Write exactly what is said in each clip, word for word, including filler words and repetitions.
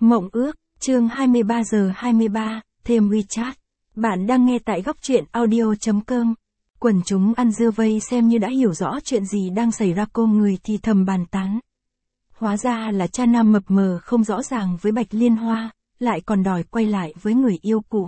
Mộng ước, chương hai mươi ba giờ hai mươi ba, thêm WeChat. Bạn đang nghe tại góc truyện audio chấm com. Quần chúng ăn dưa vây xem như đã hiểu rõ chuyện gì đang xảy ra, cô người thì thầm bàn tán. Hóa ra là cha nam mập mờ không rõ ràng với Bạch Liên Hoa, lại còn đòi quay lại với người yêu cũ.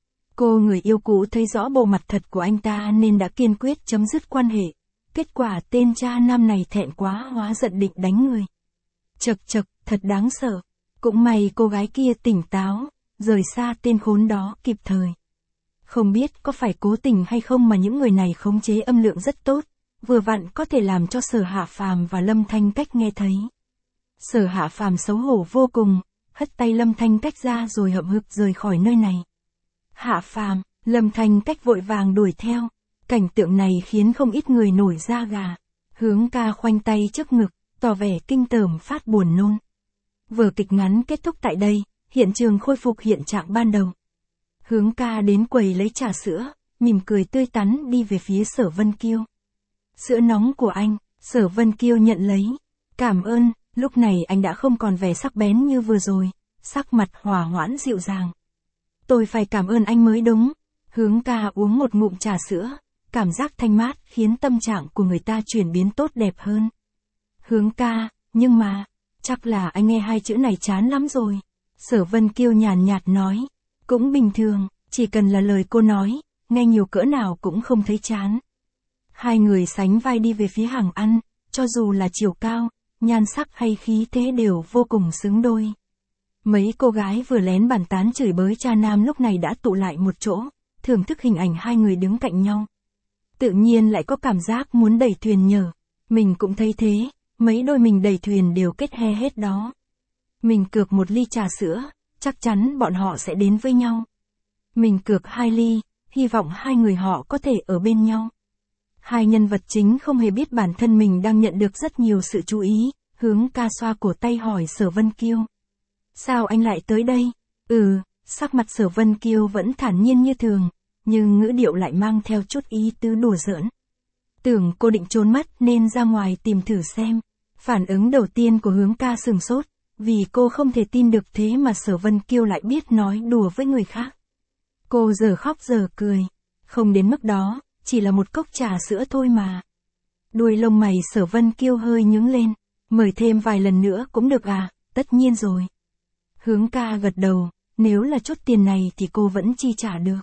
Cô người yêu cũ thấy rõ bộ mặt thật của anh ta nên đã kiên quyết chấm dứt quan hệ. Kết quả tên cha nam này thẹn quá hóa giận định đánh người. Chật chật, thật đáng sợ. Cũng may cô gái kia tỉnh táo, rời xa tên khốn đó kịp thời. Không biết có phải cố tình hay không mà những người này khống chế âm lượng rất tốt, vừa vặn có thể làm cho Sở Hạ Phàm và Lâm Thanh Cách nghe thấy. Sở Hạ Phàm xấu hổ vô cùng, hất tay Lâm Thanh Cách ra rồi hậm hực rời khỏi nơi này. Hạ Phàm, Lâm Thanh Cách vội vàng đuổi theo. Cảnh tượng này khiến không ít người nổi da gà. Hướng ca khoanh tay trước ngực, tỏ vẻ kinh tởm phát buồn nôn. Vở kịch ngắn kết thúc tại đây, hiện trường khôi phục hiện trạng ban đầu. Hướng ca đến quầy lấy trà sữa, mỉm cười tươi tắn đi về phía Sở Vân Kiêu. Sữa nóng của anh, Sở Vân Kiêu nhận lấy. Cảm ơn, lúc này anh đã không còn vẻ sắc bén như vừa rồi, sắc mặt hòa hoãn dịu dàng. Tôi phải cảm ơn anh mới đúng. Hướng ca uống một ngụm trà sữa, cảm giác thanh mát khiến tâm trạng của người ta chuyển biến tốt đẹp hơn. Hướng ca, nhưng mà, chắc là anh nghe hai chữ này chán lắm rồi. Sở Vân Kiêu nhàn nhạt nói, cũng bình thường, chỉ cần là lời cô nói, nghe nhiều cỡ nào cũng không thấy chán. Hai người sánh vai đi về phía hàng ăn, cho dù là chiều cao, nhan sắc hay khí thế đều vô cùng xứng đôi. Mấy cô gái vừa lén bàn tán chửi bới cha nam lúc này đã tụ lại một chỗ, thưởng thức hình ảnh hai người đứng cạnh nhau. Tự nhiên lại có cảm giác muốn đẩy thuyền nhờ. Mình cũng thấy thế, mấy đôi mình đẩy thuyền đều kết he hết đó. Mình cược một ly trà sữa, chắc chắn bọn họ sẽ đến với nhau. Mình cược hai ly, hy vọng hai người họ có thể ở bên nhau. Hai nhân vật chính không hề biết bản thân mình đang nhận được rất nhiều sự chú ý, hướng ca xoa cổ tay hỏi Sở Vân Kiêu. Sao anh lại tới đây? Ừ, sắc mặt Sở Vân Kiêu vẫn thản nhiên như thường, nhưng ngữ điệu lại mang theo chút ý tứ đùa giỡn. Tưởng cô định trốn mất nên ra ngoài tìm thử xem. Phản ứng đầu tiên của hướng ca sừng sốt, vì cô không thể tin được thế mà Sở Vân Kiêu lại biết nói đùa với người khác. Cô giờ khóc giờ cười, không đến mức đó, chỉ là một cốc trà sữa thôi mà. Đuôi lông mày Sở Vân Kiêu hơi nhướng lên, mời thêm vài lần nữa cũng được à, tất nhiên rồi. Hướng ca gật đầu, nếu là chút tiền này thì cô vẫn chi trả được.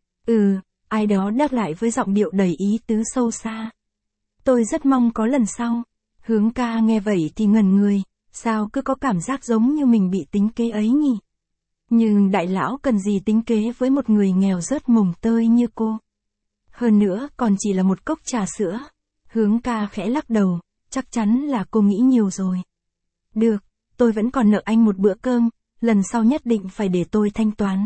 Ừ, ai đó đáp lại với giọng điệu đầy ý tứ sâu xa. Tôi rất mong có lần sau. Hướng ca nghe vậy thì ngẩn người, sao cứ có cảm giác giống như mình bị tính kế ấy nhỉ? Nhưng đại lão cần gì tính kế với một người nghèo rớt mồng tơi như cô? Hơn nữa còn chỉ là một cốc trà sữa. Hướng ca khẽ lắc đầu, chắc chắn là cô nghĩ nhiều rồi. Được, tôi vẫn còn nợ anh một bữa cơm, lần sau nhất định phải để tôi thanh toán.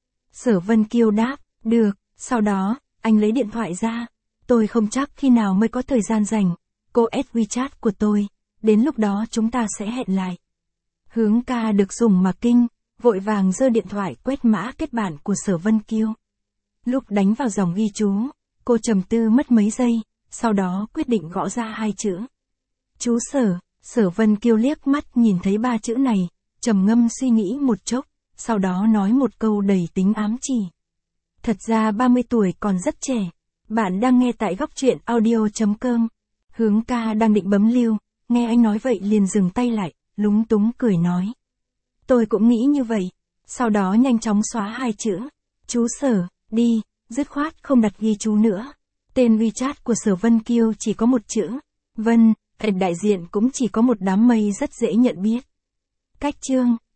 Sở Vân Kiêu đáp, được, sau đó, anh lấy điện thoại ra. Tôi không chắc khi nào mới có thời gian rảnh. Cô add WeChat của tôi, đến lúc đó chúng ta sẽ hẹn lại. Hướng ca được dùng mà kinh, vội vàng giơ điện thoại quét mã kết bạn của Sở Vân Kiêu. Lúc đánh vào dòng ghi chú, cô trầm tư mất mấy giây, sau đó quyết định gõ ra hai chữ. Chú Sở. Sở Vân Kiêu liếc mắt nhìn thấy ba chữ này, trầm ngâm suy nghĩ một chốc, sau đó nói một câu đầy tính ám chỉ. Thật ra ba mươi tuổi còn rất trẻ. Bạn đang nghe tại góc truyện audio chấm com. Hướng ca đang định bấm lưu, nghe anh nói vậy liền dừng tay lại, lúng túng cười nói. Tôi cũng nghĩ như vậy. Sau đó nhanh chóng xóa hai chữ. Chú Sở, đi, dứt khoát không đặt ghi chú nữa. Tên WeChat của Sở Vân Kiêu chỉ có một chữ. Vân, đại diện cũng chỉ có một đám mây rất dễ nhận biết. Cách chương.